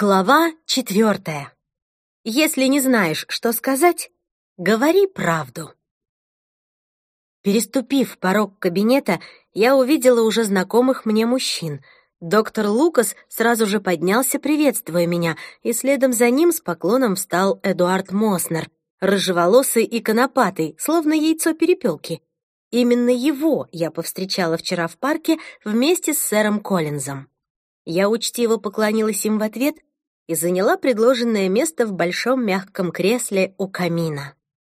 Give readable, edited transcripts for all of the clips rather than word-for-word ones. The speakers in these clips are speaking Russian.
Глава 4. Если не знаешь, что сказать, говори правду. Переступив порог кабинета, я увидела уже знакомых мне мужчин. Доктор Лукас сразу же поднялся, приветствуя меня, и следом за ним с поклоном встал Эдуард Моснер, рыжеволосый и конопатый, словно яйцо перепелки. Именно его я повстречала вчера в парке вместе с сэром Коллинзом. Я учтиво поклонилась им в ответ и заняла предложенное место в большом мягком кресле у камина.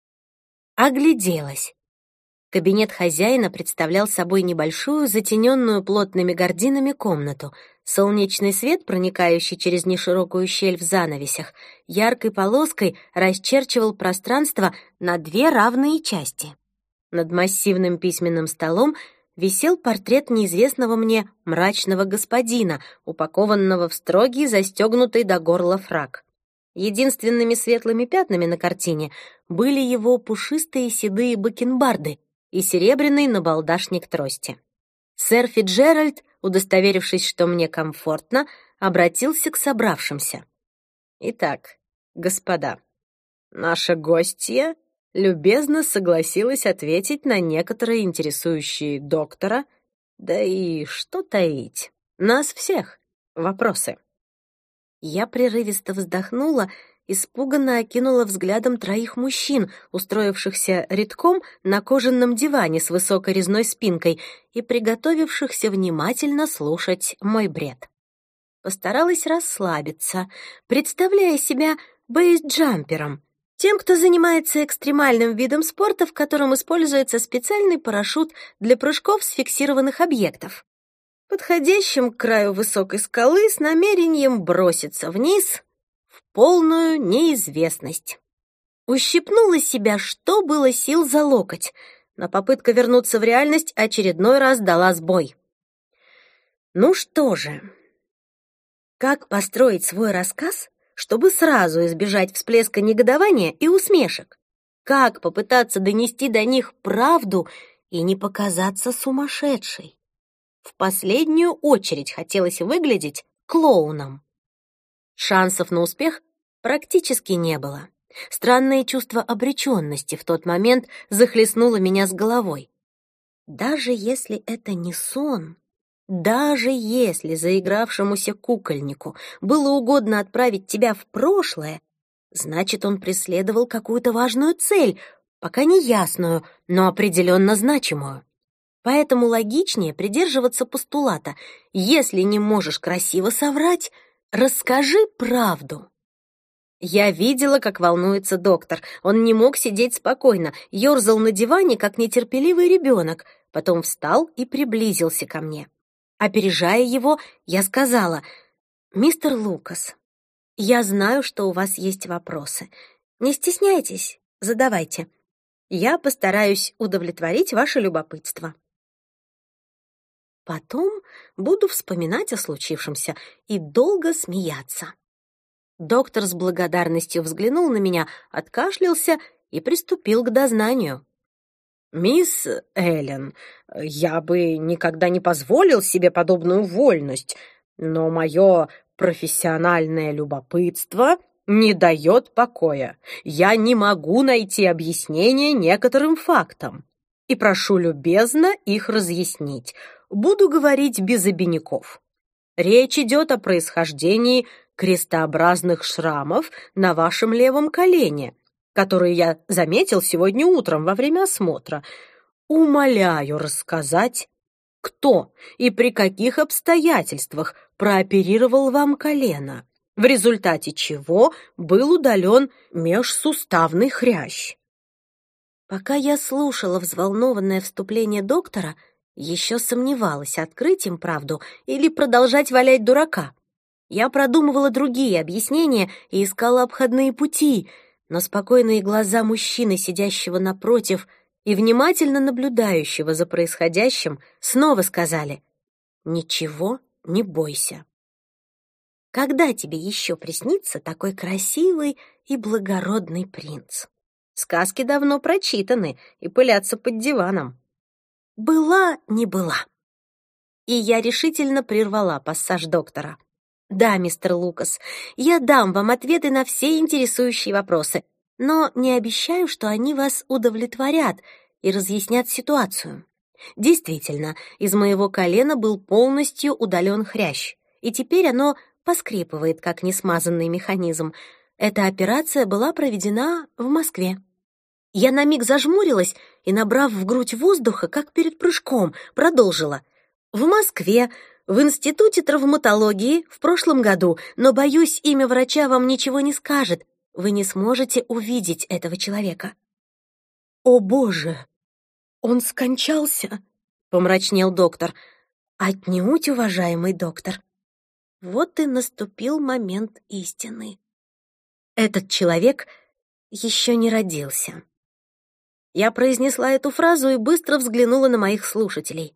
Огляделась. Кабинет хозяина представлял собой небольшую, затененную плотными гардинами комнату. Солнечный свет, проникающий через неширокую щель в занавесях, яркой полоской расчерчивал пространство на две равные части. Над массивным письменным столом висел портрет неизвестного мне мрачного господина, упакованного в строгий, застегнутый до горла фрак. Единственными светлыми пятнами на картине были его пушистые седые бакенбарды и серебряный набалдашник трости. Сэр Фицджеральд, удостоверившись, что мне комфортно, обратился к собравшимся. «Итак, господа, наша гостья любезно согласилась ответить на некоторые интересующие доктора, да и что таить, нас всех, вопросы». Я прерывисто вздохнула, испуганно окинула взглядом троих мужчин, устроившихся редком на кожаном диване с высокой резной спинкой и приготовившихся внимательно слушать мой бред. Постаралась расслабиться, представляя себя бейсджампером, тем, кто занимается экстремальным видом спорта, в котором используется специальный парашют для прыжков с фиксированных объектов, подходящим к краю высокой скалы с намерением броситься вниз в полную неизвестность. Ущипнула себя, что было сил, за локоть, но попытка вернуться в реальность очередной раз дала сбой. Ну что же, как построить свой рассказ, чтобы сразу избежать всплеска негодования и усмешек? Как попытаться донести до них правду и не показаться сумасшедшей? В последнюю очередь хотелось выглядеть клоуном. Шансов на успех практически не было. Странное чувство обреченности в тот момент захлестнуло меня с головой. Даже если это не сон, даже если заигравшемуся кукольнику было угодно отправить тебя в прошлое, значит, он преследовал какую-то важную цель, пока не ясную, но определенно значимую. Поэтому логичнее придерживаться постулата: если не можешь красиво соврать, расскажи правду. Я видела, как волнуется доктор. Он не мог сидеть спокойно, ёрзал на диване, как нетерпеливый ребенок, потом встал и приблизился ко мне. Опережая его, я сказала: «Мистер Лукас, я знаю, что у вас есть вопросы. Не стесняйтесь, задавайте. Я постараюсь удовлетворить ваше любопытство. Потом буду вспоминать о случившемся и долго смеяться». Доктор с благодарностью взглянул на меня, откашлялся и приступил к дознанию. «Мисс Эллен, я бы никогда не позволил себе подобную вольность, но мое профессиональное любопытство не дает покоя. Я не могу найти объяснение некоторым фактам и прошу любезно их разъяснить. Буду говорить без обиняков. Речь идет о происхождении крестообразных шрамов на вашем левом колене, которые я заметил сегодня утром во время осмотра. Умоляю рассказать, кто и при каких обстоятельствах прооперировал вам колено, в результате чего был удален межсуставный хрящ». Пока я слушала взволнованное вступление доктора, еще сомневалась, открыть им правду или продолжать валять дурака. Я продумывала другие объяснения и искала обходные пути, но спокойные глаза мужчины, сидящего напротив и внимательно наблюдающего за происходящим, снова сказали: «Ничего не бойся». Когда тебе еще приснится такой красивый и благородный принц? Сказки давно прочитаны и пылятся под диваном. Была не была. И я решительно прервала пассаж доктора. Да, мистер Лукас, я дам вам ответы на все интересующие вопросы, но не обещаю, что они вас удовлетворят и разъяснят ситуацию. Действительно, из моего колена был полностью удален хрящ, и теперь оно поскрипывает, как несмазанный механизм. Эта операция была проведена в Москве. Я на миг зажмурилась и, набрав в грудь воздуха, как перед прыжком, продолжила. В Москве, в Институте травматологии в прошлом году, но, боюсь, имя врача вам ничего не скажет. Вы не сможете увидеть этого человека. «О, Боже! Он скончался?» — помрачнел доктор. «Отнюдь, уважаемый доктор». Вот и наступил момент истины. Этот человек еще не родился. Я произнесла эту фразу и быстро взглянула на моих слушателей.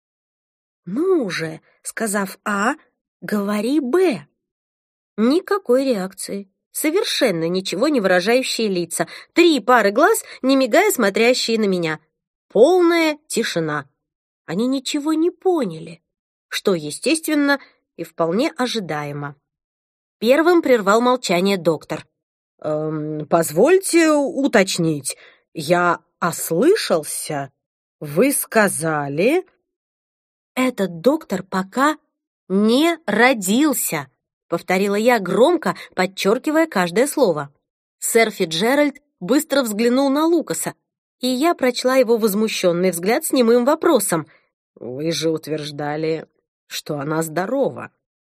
«Ну же», — сказав «А», говори «Б». Никакой реакции. Совершенно ничего не выражающие лица. 3 пары глаз, не мигая, смотрящие на меня. Полная тишина. Они ничего не поняли, что естественно и вполне ожидаемо. Первым прервал молчание доктор. «Позвольте уточнить. Я ослышался? Вы сказали...» «Этот доктор пока не родился», — повторила я громко, подчеркивая каждое слово. Сэр Фицджеральд быстро взглянул на Лукаса, и я прочла его возмущенный взгляд с немым вопросом. «Вы же утверждали, что она здорова».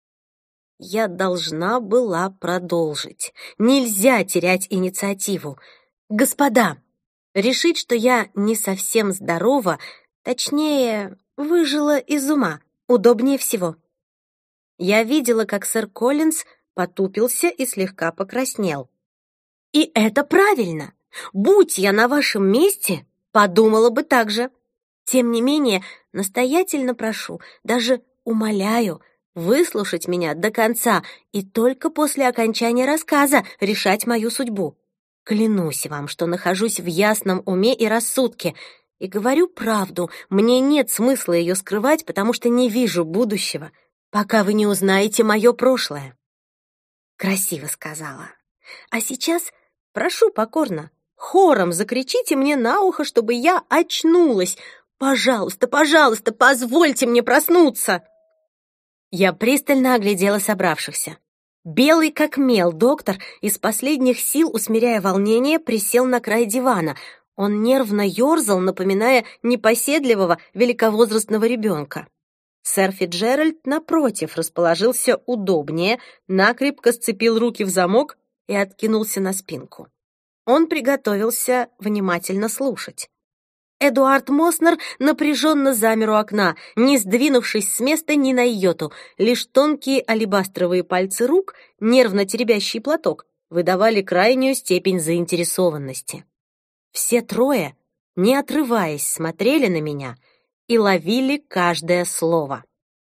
Я должна была продолжить. Нельзя терять инициативу. «Господа, решить, что я не совсем здорова, точнее, выжила из ума, удобнее всего». Я видела, как сэр Коллинз потупился и слегка покраснел. И это правильно. Будь я на вашем месте, подумала бы так же. Тем не менее, настоятельно прошу, даже умоляю, выслушать меня до конца и только после окончания рассказа решать мою судьбу. Клянусь вам, что нахожусь в ясном уме и рассудке, и говорю правду, мне нет смысла ее скрывать, потому что не вижу будущего, пока вы не узнаете мое прошлое. Красиво сказала. А сейчас прошу покорно, хором закричите мне на ухо, чтобы я очнулась. Пожалуйста, пожалуйста, позвольте мне проснуться. Я пристально оглядела собравшихся. Белый как мел доктор, из последних сил, усмиряя волнение, присел на край дивана. Он нервно ерзал, напоминая непоседливого великовозрастного ребенка. Сэр Фицджеральд, напротив, расположился удобнее, накрепко сцепил руки в замок и откинулся на спинку. Он приготовился внимательно слушать. Эдуард Моснер напряженно замер у окна, не сдвинувшись с места ни на йоту. Лишь тонкие алебастровые пальцы рук, нервно теребящий платок, выдавали крайнюю степень заинтересованности. Все трое, не отрываясь, смотрели на меня и ловили каждое слово.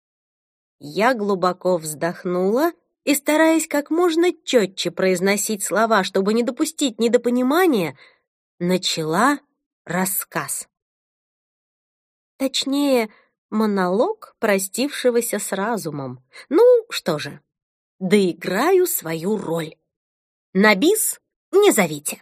Я глубоко вздохнула и, стараясь как можно четче произносить слова, чтобы не допустить недопонимания, начала рассказ. Точнее, монолог простившегося с разумом. Ну, что же, доиграю свою роль. На бис не зовите.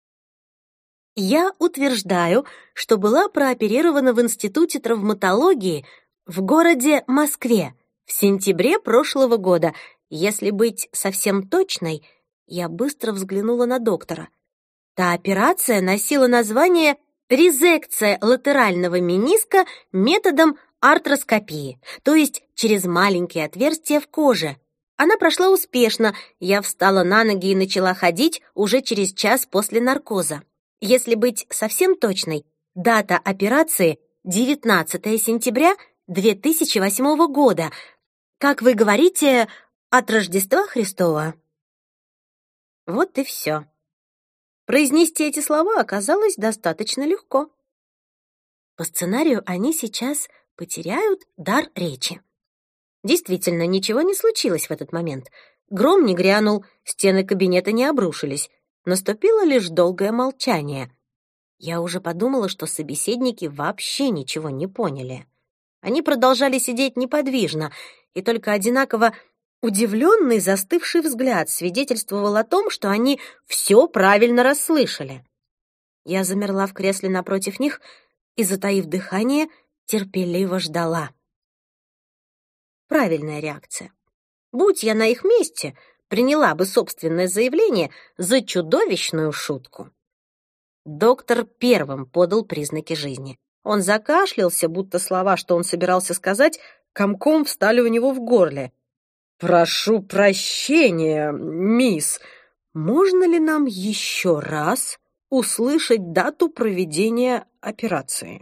Я утверждаю, что была прооперирована в Институте травматологии в городе Москве в сентябре прошлого года. Если быть совсем точной, я быстро взглянула на доктора. Та операция носила название резекция латерального мениска методом артроскопии, то есть через маленькие отверстия в коже. Она прошла успешно, я встала на ноги и начала ходить уже через час после наркоза. Если быть совсем точной, дата операции — 19 сентября 2008 года. Как вы говорите, от Рождества Христова. Вот и все. Произнести эти слова оказалось достаточно легко. По сценарию они сейчас потеряют дар речи. Действительно, ничего не случилось в этот момент. Гром не грянул, стены кабинета не обрушились. Наступило лишь долгое молчание. Я уже подумала, что собеседники вообще ничего не поняли. Они продолжали сидеть неподвижно и только одинаково Удивленный, застывший взгляд свидетельствовал о том, что они все правильно расслышали. Я замерла в кресле напротив них и, затаив дыхание, терпеливо ждала. Правильная реакция. Будь я на их месте, приняла бы собственное заявление за чудовищную шутку. Доктор первым подал признаки жизни. Он закашлялся, будто слова, что он собирался сказать, комком встали у него в горле. «Прошу прощения, мисс, можно ли нам еще раз услышать дату проведения операции?»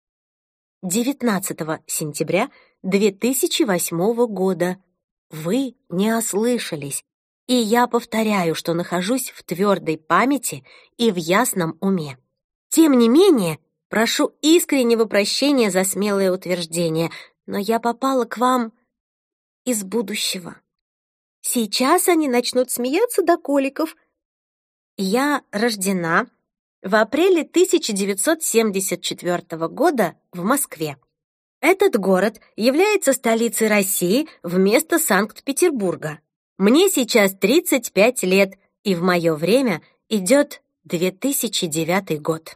19 сентября 2008 года. Вы не ослышались, и я повторяю, что нахожусь в твердой памяти и в ясном уме. Тем не менее, прошу искреннего прощения за смелое утверждение, но я попала к вам из будущего. Сейчас они начнут смеяться до коликов. Я рождена в апреле 1974 года в Москве. Этот город является столицей России вместо Санкт-Петербурга. Мне сейчас 35 лет, и в мое время идет 2009 год.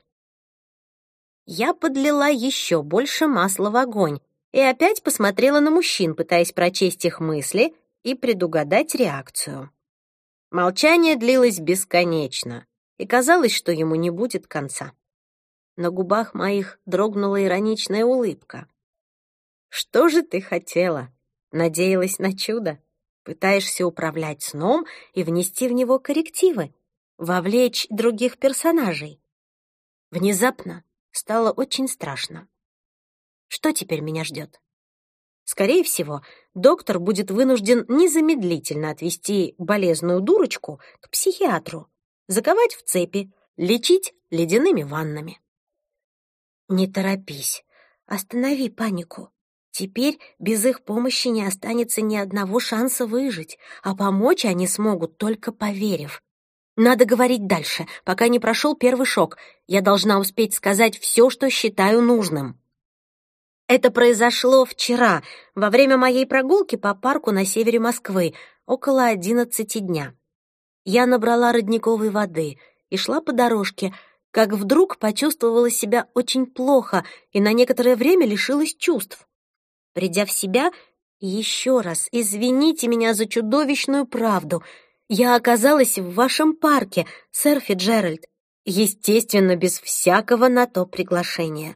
Я подлила еще больше масла в огонь и опять посмотрела на мужчин, пытаясь прочесть их мысли и предугадать реакцию. Молчание длилось бесконечно, и казалось, что ему не будет конца. На губах моих дрогнула ироничная улыбка. «Что же ты хотела? Надеялась на чудо? Пытаешься управлять сном и внести в него коррективы, вовлечь других персонажей?» Внезапно стало очень страшно. Что теперь меня ждет? Скорее всего, доктор будет вынужден незамедлительно отвезти болезную дурочку к психиатру, заковать в цепи, лечить ледяными ваннами. «Не торопись, останови панику. Теперь без их помощи не останется ни одного шанса выжить, а помочь они смогут, только поверив. Надо говорить дальше, пока не прошел первый шок. Я должна успеть сказать все, что считаю нужным». Это произошло вчера, во время моей прогулки по парку на севере Москвы, около 11 дня. Я набрала родниковой воды и шла по дорожке, как вдруг почувствовала себя очень плохо и на некоторое время лишилась чувств. Придя в себя, еще раз извините меня за чудовищную правду. Я оказалась в вашем парке, сэр Фицджеральд, естественно, без всякого на то приглашения.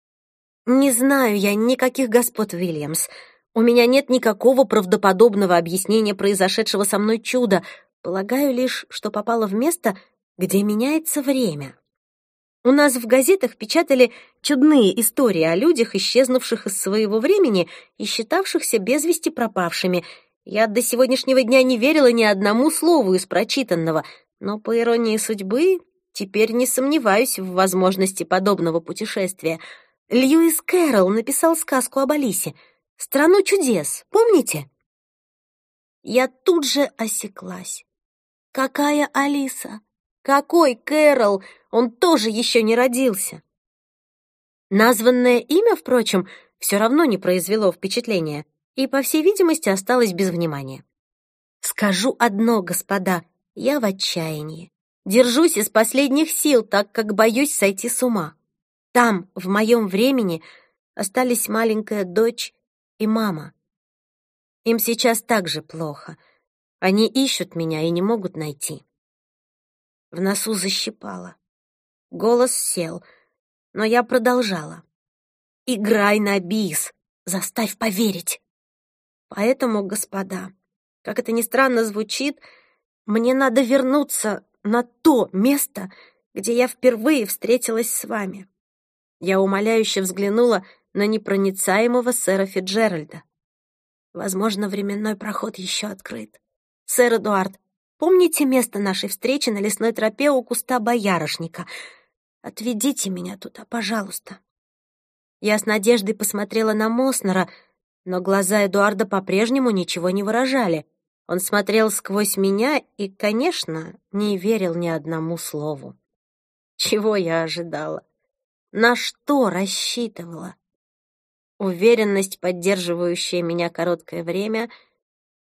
Не знаю я никаких господ Уильямс. У меня нет никакого правдоподобного объяснения произошедшего со мной чуда. Полагаю лишь, что попала в место, где меняется время. У нас в газетах печатали чудные истории о людях, исчезнувших из своего времени и считавшихся без вести пропавшими. Я до сегодняшнего дня не верила ни одному слову из прочитанного, но, по иронии судьбы, теперь не сомневаюсь в возможности подобного путешествия. Льюис Кэрролл написал сказку об Алисе «Страну чудес», помните? Я тут же осеклась. Какая Алиса? Какой Кэрролл? Он тоже еще не родился. Названное имя, впрочем, все равно не произвело впечатления и, по всей видимости, осталось без внимания. Скажу одно, господа, я в отчаянии. Держусь из последних сил, так как боюсь сойти с ума. Там, в моем времени, остались маленькая дочь и мама. Им сейчас так же плохо. Они ищут меня и не могут найти. В носу защипало. Голос сел, но я продолжала. «Играй на бис, заставь поверить». Поэтому, господа, как это ни странно звучит, мне надо вернуться на то место, где я впервые встретилась с вами. Я умоляюще взглянула на непроницаемого сэра Фицджеральда. Возможно, временной проход еще открыт. Сэр Эдуард, помните место нашей встречи на лесной тропе у куста боярышника? Отведите меня туда, пожалуйста. Я с надеждой посмотрела на Моснера, но глаза Эдуарда по-прежнему ничего не выражали. Он смотрел сквозь меня и, конечно, не верил ни одному слову. Чего я ожидала? На что рассчитывала? Уверенность, поддерживающая меня короткое время,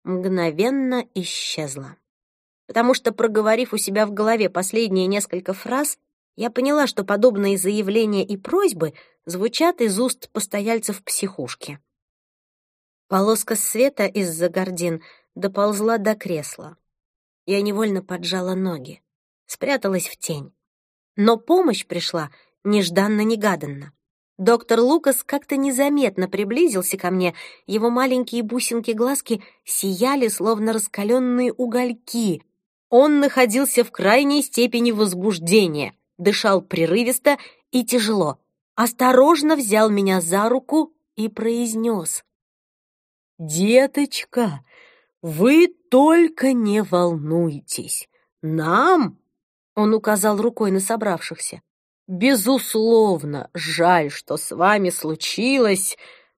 мгновенно исчезла. Потому что, проговорив у себя в голове последние несколько фраз, я поняла, что подобные заявления и просьбы звучат из уст постояльцев психушки. Полоска света из-за гардин доползла до кресла. Я невольно поджала ноги, спряталась в тень. Но помощь пришла нежданно-негаданно. Доктор Лукас как-то незаметно приблизился ко мне, его маленькие бусинки-глазки сияли, словно раскаленные угольки. Он находился в крайней степени возбуждения, дышал прерывисто и тяжело, осторожно взял меня за руку и произнес: «Деточка, вы только не волнуйтесь. Нам, — он указал рукой на собравшихся, — безусловно, жаль, что с вами случилось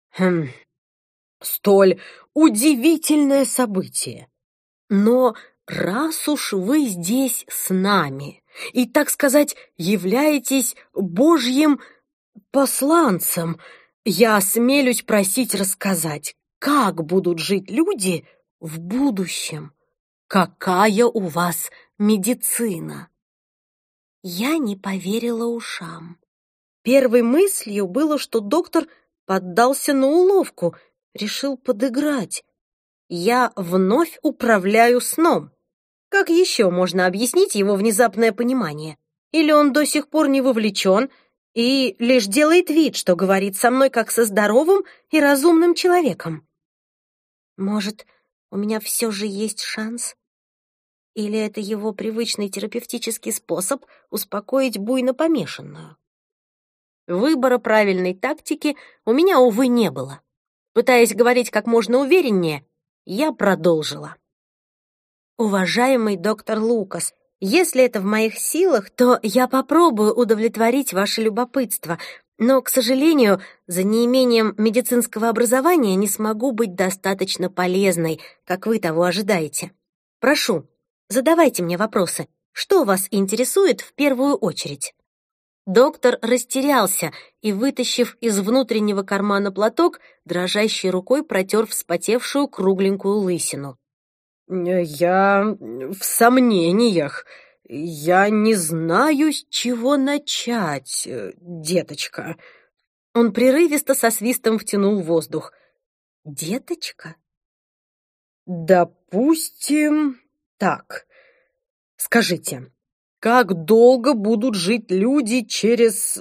столь удивительное событие. Но раз уж вы здесь с нами и, так сказать, являетесь Божьим посланцем, я осмелюсь просить рассказать, как будут жить люди в будущем. Какая у вас медицина?» Я не поверила ушам. Первой мыслью было, что доктор поддался на уловку, решил подыграть. Я вновь управляю сном. Как еще можно объяснить его внезапное понимание? Или он до сих пор не вовлечен и лишь делает вид, что говорит со мной как со здоровым и разумным человеком? Может, у меня все же есть шанс? Или это его привычный терапевтический способ успокоить буйно помешанную? Выбора правильной тактики у меня, увы, не было. Пытаясь говорить как можно увереннее, я продолжила. «Уважаемый доктор Лукас, если это в моих силах, то я попробую удовлетворить ваше любопытство, но, к сожалению, за неимением медицинского образования не смогу быть достаточно полезной, как вы того ожидаете. Прошу, задавайте мне вопросы. Что вас интересует в первую очередь?» Доктор растерялся и, вытащив из внутреннего кармана платок, дрожащей рукой протер вспотевшую кругленькую лысину. «Я в сомнениях. Я не знаю, с чего начать, деточка». Он прерывисто со свистом втянул воздух. «Деточка?» «Допустим, так. Скажите, как долго будут жить люди через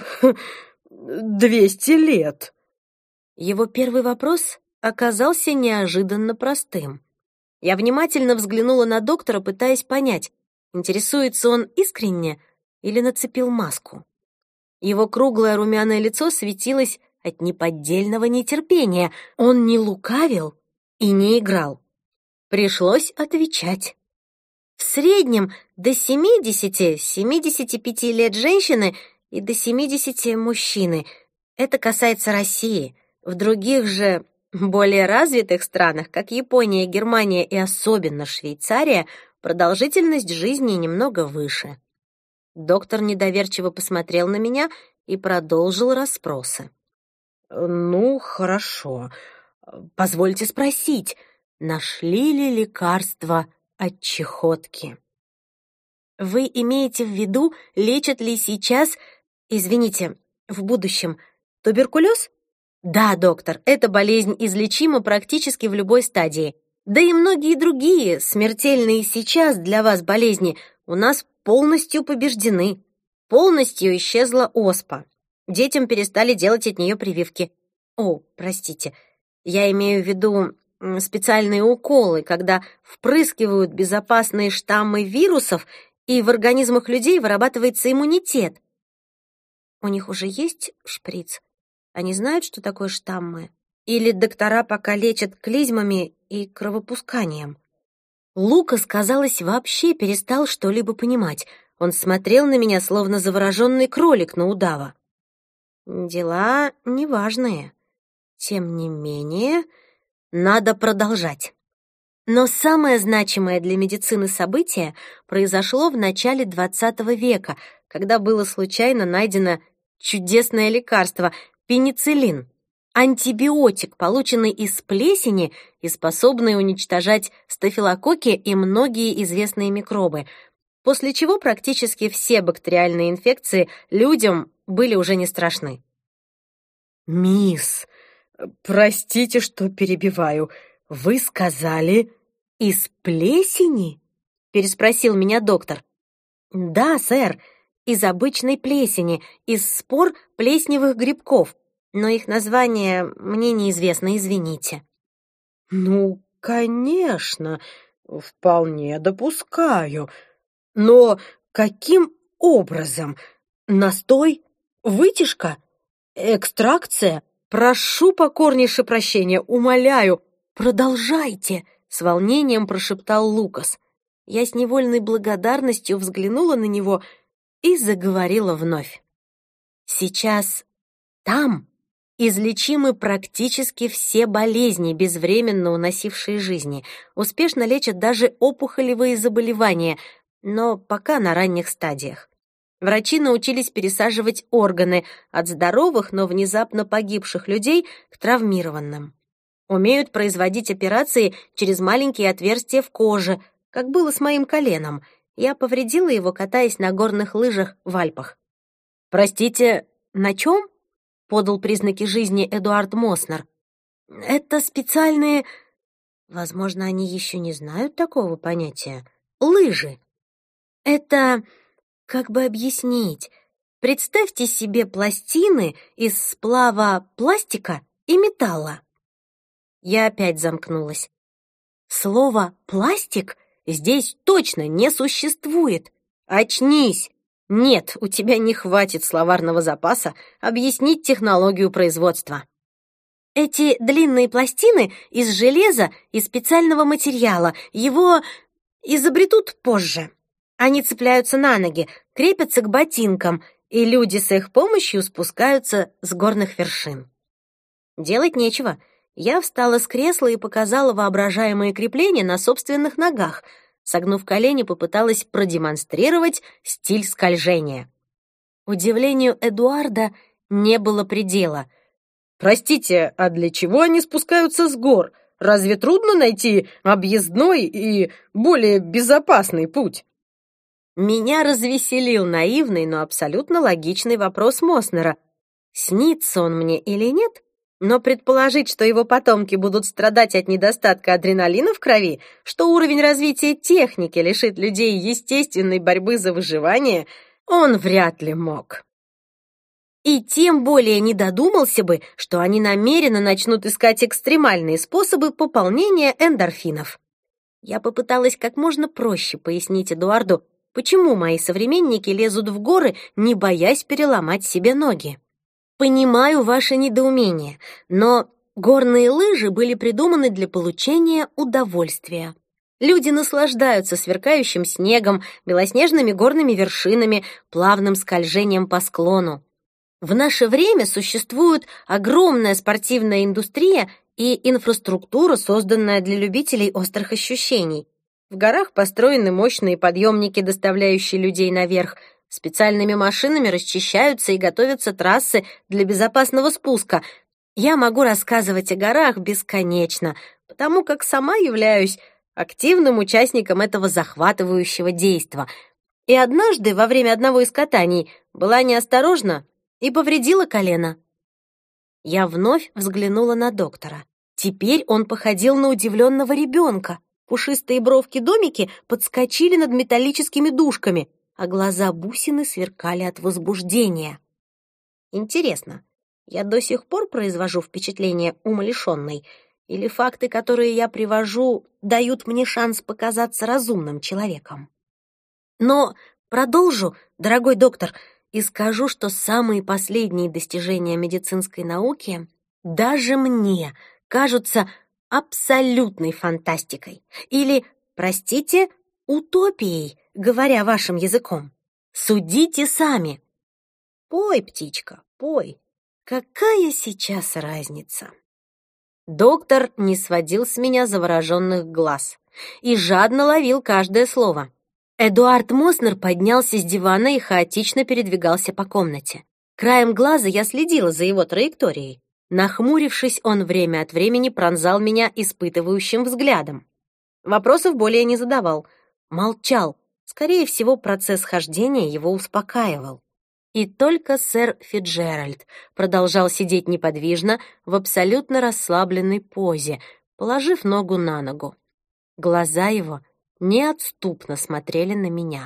200 лет?» Его первый вопрос оказался неожиданно простым. Я внимательно взглянула на доктора, пытаясь понять, интересуется он искренне или нацепил маску. Его круглое румяное лицо светилось от неподдельного нетерпения. Он не лукавил и не играл. Пришлось отвечать. В среднем до 70-75 лет женщины и до 70 мужчины. Это касается России. В других же более развитых странах, как Япония, Германия и особенно Швейцария, продолжительность жизни немного выше. Доктор недоверчиво посмотрел на меня и продолжил расспросы. «Ну, хорошо. Позвольте спросить, нашли ли лекарство от чехотки?» «Вы имеете в виду, лечат ли сейчас, извините, в будущем, туберкулез?» «Да, доктор, эта болезнь излечима практически в любой стадии. Да и многие другие, смертельные сейчас для вас болезни, у нас полностью побеждены. Полностью исчезла оспа. Детям перестали делать от нее прививки. О, простите, я имею в виду специальные уколы, когда впрыскивают безопасные штаммы вирусов, и в организмах людей вырабатывается иммунитет. У них уже есть шприц? Они знают, что такое штаммы? Или доктора пока лечат клизмами и кровопусканием?» Лукас, казалось, вообще перестал что-либо понимать. Он смотрел на меня, словно завороженный кролик на удава. Дела неважные. Тем не менее, надо продолжать. Но самое значимое для медицины событие произошло в начале XX века, когда было случайно найдено чудесное лекарство — пенициллин. антибиотик, полученный из плесени и способный уничтожать стафилококки и многие известные микробы, после чего практически все бактериальные инфекции людям были уже не страшны. «Мисс, простите, что перебиваю. Вы сказали, из плесени?» — переспросил меня доктор. «Да, сэр, из обычной плесени, из спор плесневых грибков, но их название мне неизвестно, извините». «Ну, конечно, вполне допускаю. Но каким образом? Настой? Вытяжка? Экстракция? Прошу покорнейше прощения, умоляю, продолжайте!» — с волнением прошептал Лукас. Я с невольной благодарностью взглянула на него и заговорила вновь. Сейчас там излечимы практически все болезни, безвременно уносившие жизни. Успешно лечат даже опухолевые заболевания, но пока на ранних стадиях. Врачи научились пересаживать органы от здоровых, но внезапно погибших людей к травмированным. Умеют производить операции через маленькие отверстия в коже, как было с моим коленом. Я повредила его, катаясь на горных лыжах в Альпах. «Простите, на чем?» — подал признаки жизни Эдуард Моснер. «Это специальные... Возможно, они еще не знают такого понятия. Лыжи. Это... Как бы объяснить? Представьте себе пластины из сплава пластика и металла». Я опять замкнулась. Слово «пластик» здесь точно не существует. Очнись! Нет, у тебя не хватит словарного запаса объяснить технологию производства. Эти длинные пластины из железа и специального материала. Его изобретут позже. Они цепляются на ноги, крепятся к ботинкам, и люди с их помощью спускаются с горных вершин. Делать нечего. Я встала с кресла и показала воображаемые крепления на собственных ногах. Согнув колени, попыталась продемонстрировать стиль скольжения. Удивлению Эдуарда не было предела. «Простите, а для чего они спускаются с гор? Разве трудно найти объездной и более безопасный путь?» Меня развеселил наивный, но абсолютно логичный вопрос Моснера. Снится он мне или нет? Но предположить, что его потомки будут страдать от недостатка адреналина в крови, что уровень развития техники лишит людей естественной борьбы за выживание, он вряд ли мог. И тем более не додумался бы, что они намеренно начнут искать экстремальные способы пополнения эндорфинов. Я попыталась как можно проще пояснить Эдуарду, почему мои современники лезут в горы, не боясь переломать себе ноги. Понимаю ваше недоумение, но горные лыжи были придуманы для получения удовольствия. Люди наслаждаются сверкающим снегом, белоснежными горными вершинами, плавным скольжением по склону. В наше время существует огромная спортивная индустрия и инфраструктура, созданная для любителей острых ощущений. В горах построены мощные подъемники, доставляющие людей наверх. Специальными машинами расчищаются и готовятся трассы для безопасного спуска. Я могу рассказывать о горах бесконечно, потому как сама являюсь активным участником этого захватывающего действа. И однажды во время одного из катаний была неосторожна и повредила колено. Я вновь взглянула на доктора. Теперь он походил на удивленного ребенка. Пушистые бровки-домики подскочили над металлическими дужками, а глаза-бусины сверкали от возбуждения. Интересно, я до сих пор произвожу впечатление умалишенной, или факты, которые я привожу, дают мне шанс показаться разумным человеком? Но продолжу, дорогой доктор, и скажу, что самые последние достижения медицинской науки даже мне кажутся абсолютной фантастикой или, простите, утопией, говоря вашим языком. Судите сами. Пой, птичка, пой. Какая сейчас разница? Доктор не сводил с меня завороженных глаз и жадно ловил каждое слово. Эдуард Моснер поднялся с дивана и хаотично передвигался по комнате. Краем глаза я следила за его траекторией. Нахмурившись, он время от времени пронзал меня испытывающим взглядом. Вопросов более не задавал. Молчал. Скорее всего, процесс хождения его успокаивал. И только сэр Фицджеральд продолжал сидеть неподвижно в абсолютно расслабленной позе, положив ногу на ногу. Глаза его неотступно смотрели на меня.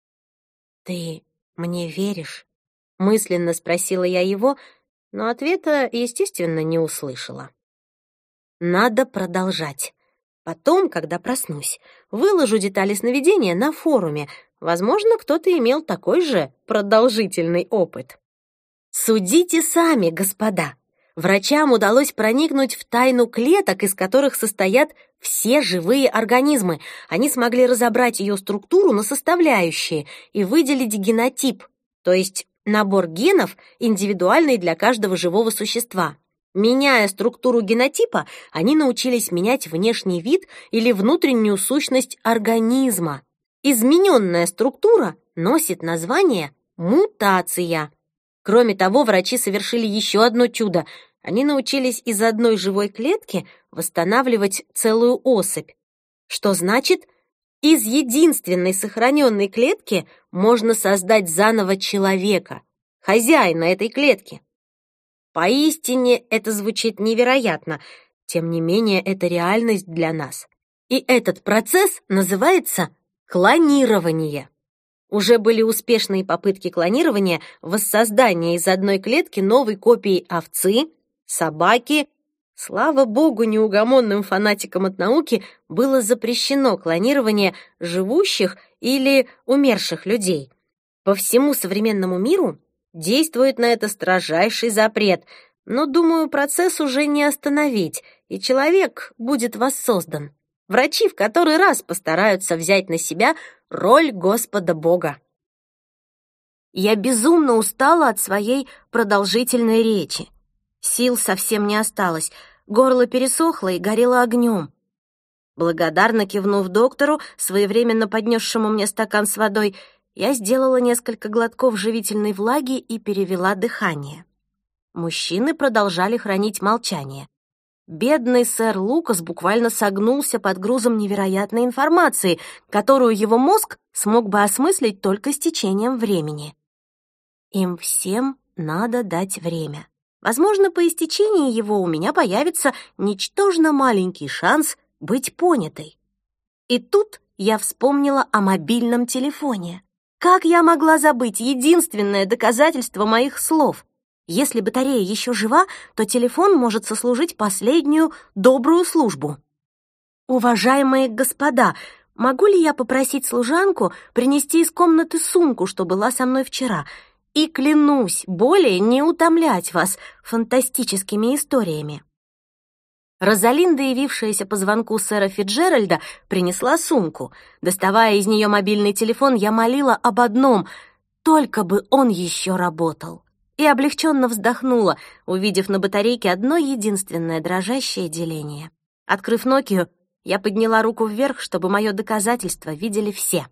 «Ты мне веришь?» — мысленно спросила я его, но ответа, естественно, не услышала. Надо продолжать. Потом, когда проснусь, выложу детали сновидения на форуме. Возможно, кто-то имел такой же продолжительный опыт. Судите сами, господа. Врачам удалось проникнуть в тайну клеток, из которых состоят все живые организмы. Они смогли разобрать ее структуру на составляющие и выделить генотип, то есть набор генов, индивидуальный для каждого живого существа. Меняя структуру генотипа, они научились менять внешний вид или внутреннюю сущность организма. Измененная структура носит название мутация. Кроме того, врачи совершили еще одно чудо. Они научились из одной живой клетки восстанавливать целую особь. Что значит, из единственной сохраненной клетки можно создать заново человека, хозяина этой клетки. Поистине это звучит невероятно, тем не менее это реальность для нас. И этот процесс называется клонирование. Уже были успешные попытки клонирования воссоздания из одной клетки новой копии овцы, собаки. Слава богу, неугомонным фанатикам от науки было запрещено клонирование живущих или умерших людей. По всему современному миру действует на это строжайший запрет, но, думаю, процесс уже не остановить, и человек будет воссоздан. Врачи в который раз постараются взять на себя роль Господа Бога. Я безумно устала от своей продолжительной речи. Сил совсем не осталось, горло пересохло и горело огнем. Благодарно кивнув доктору, своевременно поднесшему мне стакан с водой, я сделала несколько глотков живительной влаги и перевела дыхание. Мужчины продолжали хранить молчание. Бедный сэр Лукас буквально согнулся под грузом невероятной информации, которую его мозг смог бы осмыслить только с течением времени. Им всем надо дать время. Возможно, по истечении его у меня появится ничтожно маленький шанс быть понятой. И тут я вспомнила о мобильном телефоне. Как я могла забыть единственное доказательство моих слов? Если батарея еще жива, то телефон может сослужить последнюю добрую службу. Уважаемые господа, могу ли я попросить служанку принести из комнаты сумку, что была со мной вчера? И клянусь, более не утомлять вас фантастическими историями. Розалинда, явившаяся по звонку сэра Фицджеральда, принесла сумку. Доставая из нее мобильный телефон, я молила об одном — только бы он еще работал. И облегченно вздохнула, увидев на батарейке одно единственное дрожащее деление. Открыв Nokia, я подняла руку вверх, чтобы мое доказательство видели все.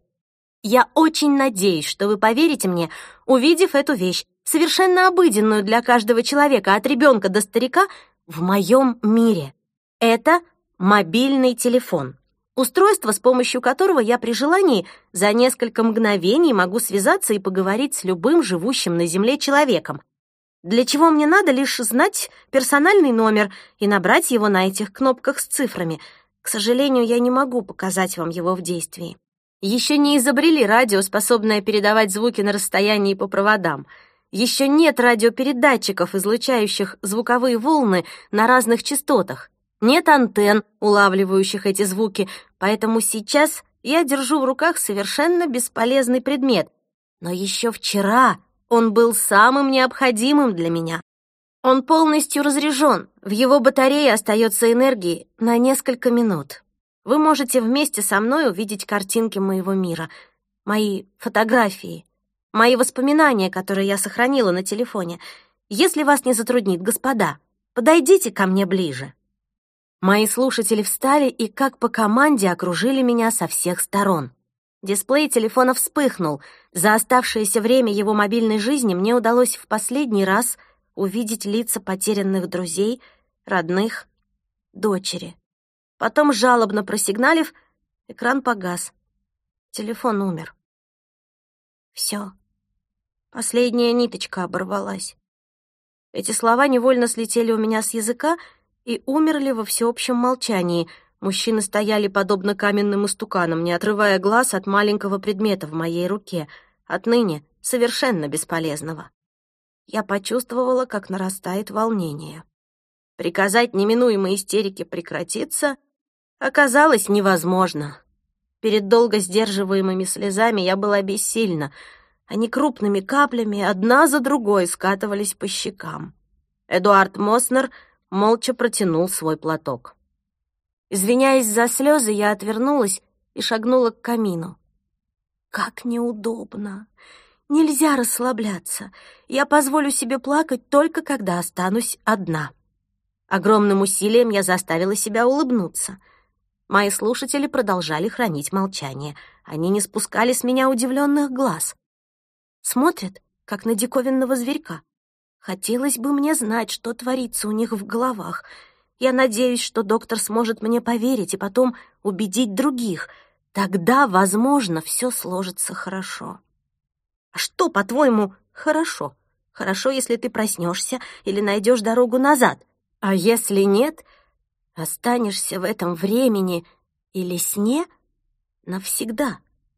Я очень надеюсь, что вы поверите мне, увидев эту вещь, совершенно обыденную для каждого человека, от ребенка до старика, в моем мире. Это мобильный телефон. Устройство, с помощью которого я при желании за несколько мгновений могу связаться и поговорить с любым живущим на Земле человеком. Для чего мне надо лишь знать персональный номер и набрать его на этих кнопках с цифрами. К сожалению, я не могу показать вам его в действии. Еще не изобрели радио, способное передавать звуки на расстоянии по проводам. Еще нет радиопередатчиков, излучающих звуковые волны на разных частотах. Нет антенн, улавливающих эти звуки, поэтому сейчас я держу в руках совершенно бесполезный предмет. Но еще вчера он был самым необходимым для меня. Он полностью разряжен, в его батарее остается энергии на несколько минут. Вы можете вместе со мной увидеть картинки моего мира, мои фотографии, мои воспоминания, которые я сохранила на телефоне. Если вас не затруднит, господа, подойдите ко мне ближе. Мои слушатели встали и, как по команде, окружили меня со всех сторон. Дисплей телефона вспыхнул. За оставшееся время его мобильной жизни мне удалось в последний раз увидеть лица потерянных друзей, родных, дочери. Потом, жалобно просигналив, экран погас. Телефон умер. Все. Последняя ниточка оборвалась. Эти слова невольно слетели у меня с языка и умерли во всеобщем молчании. Мужчины стояли подобно каменным истуканам, не отрывая глаз от маленького предмета в моей руке, отныне совершенно бесполезного. Я почувствовала, как нарастает волнение. Приказать неминуемой истерике прекратиться оказалось невозможно. Перед долго сдерживаемыми слезами я была бессильна. Они крупными каплями одна за другой скатывались по щекам. Эдуард Моснер молча протянул свой платок. Извиняясь за слезы, я отвернулась и шагнула к камину. Как неудобно! Нельзя расслабляться. Я позволю себе плакать только когда останусь одна. Огромным усилием я заставила себя улыбнуться. Мои слушатели продолжали хранить молчание. Они не спускали с меня удивленных глаз. Смотрят, как на диковинного зверька. Хотелось бы мне знать, что творится у них в головах. Я надеюсь, что доктор сможет мне поверить и потом убедить других. Тогда, возможно, все сложится хорошо. А что, по-твоему, хорошо? Хорошо, если ты проснешься или найдешь дорогу назад. А если нет, останешься в этом времени или сне навсегда.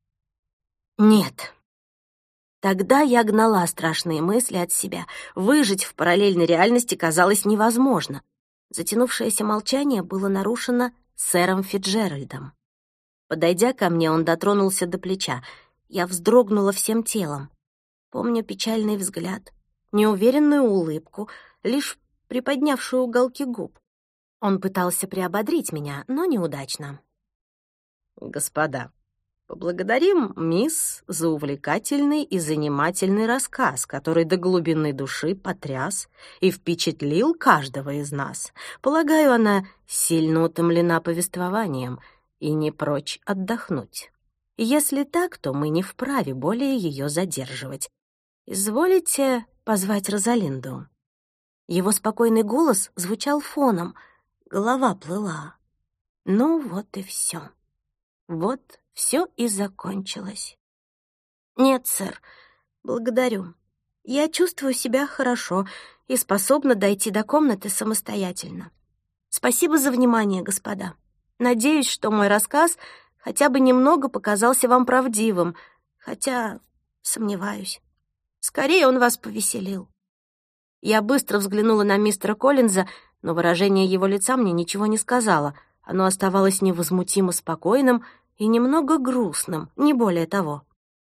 Нет. Тогда я гнала страшные мысли от себя. Выжить в параллельной реальности казалось невозможно. Затянувшееся молчание было нарушено сэром Фицджеральдом. Подойдя ко мне, он дотронулся до плеча. Я вздрогнула всем телом. Помню печальный взгляд, неуверенную улыбку, лишь приподнявшую уголки губ. Он пытался приободрить меня, но неудачно. «Господа, поблагодарим мисс за увлекательный и занимательный рассказ, который до глубины души потряс и впечатлил каждого из нас. Полагаю, она сильно утомлена повествованием и не прочь отдохнуть. Если так, то мы не вправе более ее задерживать. Изволите позвать Розалинду». Его спокойный голос звучал фоном, голова плыла. Ну вот и все. Вот все и закончилось. «Нет, сэр, благодарю. Я чувствую себя хорошо и способна дойти до комнаты самостоятельно. Спасибо за внимание, господа. Надеюсь, что мой рассказ хотя бы немного показался вам правдивым, хотя сомневаюсь. Скорее он вас повеселил». Я быстро взглянула на мистера Коллинза, но выражение его лица мне ничего не сказало. Оно оставалось невозмутимо спокойным и немного грустным, не более того.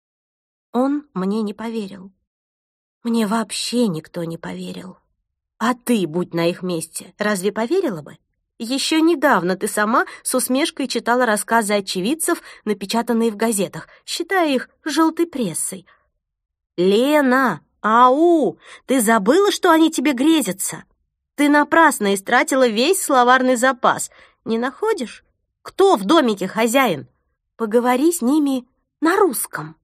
Он мне не поверил. Мне вообще никто не поверил. А ты, будь на их месте, разве поверила бы? Еще недавно ты сама с усмешкой читала рассказы очевидцев, напечатанные в газетах, считая их желтой прессой. «Лена! Ау! Ты забыла, что они тебе грезятся? Ты напрасно истратила весь словарный запас. Не находишь? Кто в домике хозяин? Поговори с ними на русском».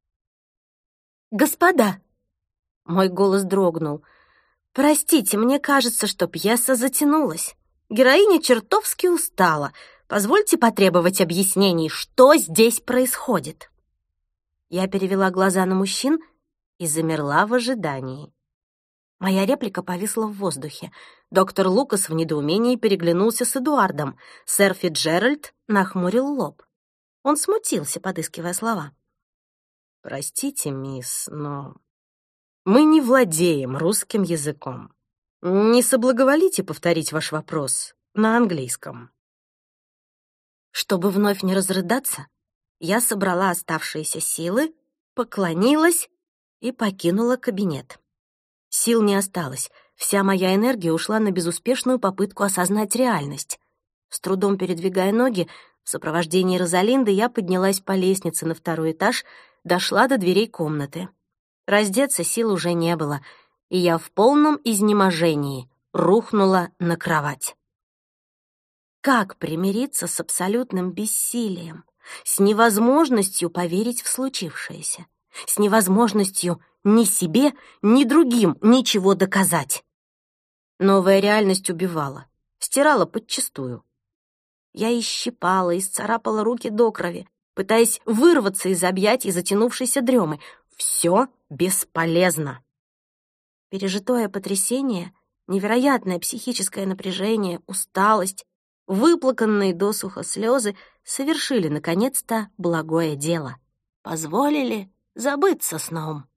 «Господа!» — мой голос дрогнул. «Простите, мне кажется, что пьеса затянулась. Героиня чертовски устала. Позвольте потребовать объяснений, что здесь происходит». Я перевела глаза на мужчин и замерла в ожидании. Моя реплика повисла в воздухе. Доктор Лукас в недоумении переглянулся с Эдуардом. Сэр Фицджеральд нахмурил лоб. Он смутился, подыскивая слова. «Простите, мисс, но мы не владеем русским языком. Не соблаговолите повторить ваш вопрос на английском». Чтобы вновь не разрыдаться, я собрала оставшиеся силы, поклонилась и покинула кабинет. Сил не осталось. Вся моя энергия ушла на безуспешную попытку осознать реальность. С трудом передвигая ноги, в сопровождении Розалинды я поднялась по лестнице на второй этаж, дошла до дверей комнаты. Раздеться сил уже не было, и я в полном изнеможении рухнула на кровать. Как примириться с абсолютным бессилием, с невозможностью поверить в случившееся, с невозможностью ни себе, ни другим ничего доказать. Новая реальность убивала, стирала подчистую. Я исщипала, исцарапала руки до крови, пытаясь вырваться из объятий затянувшейся дремы. Все бесполезно. Пережитое потрясение, невероятное психическое напряжение, усталость, выплаканные досуха слезы совершили, наконец-то, благое дело. Позволили забыться сном.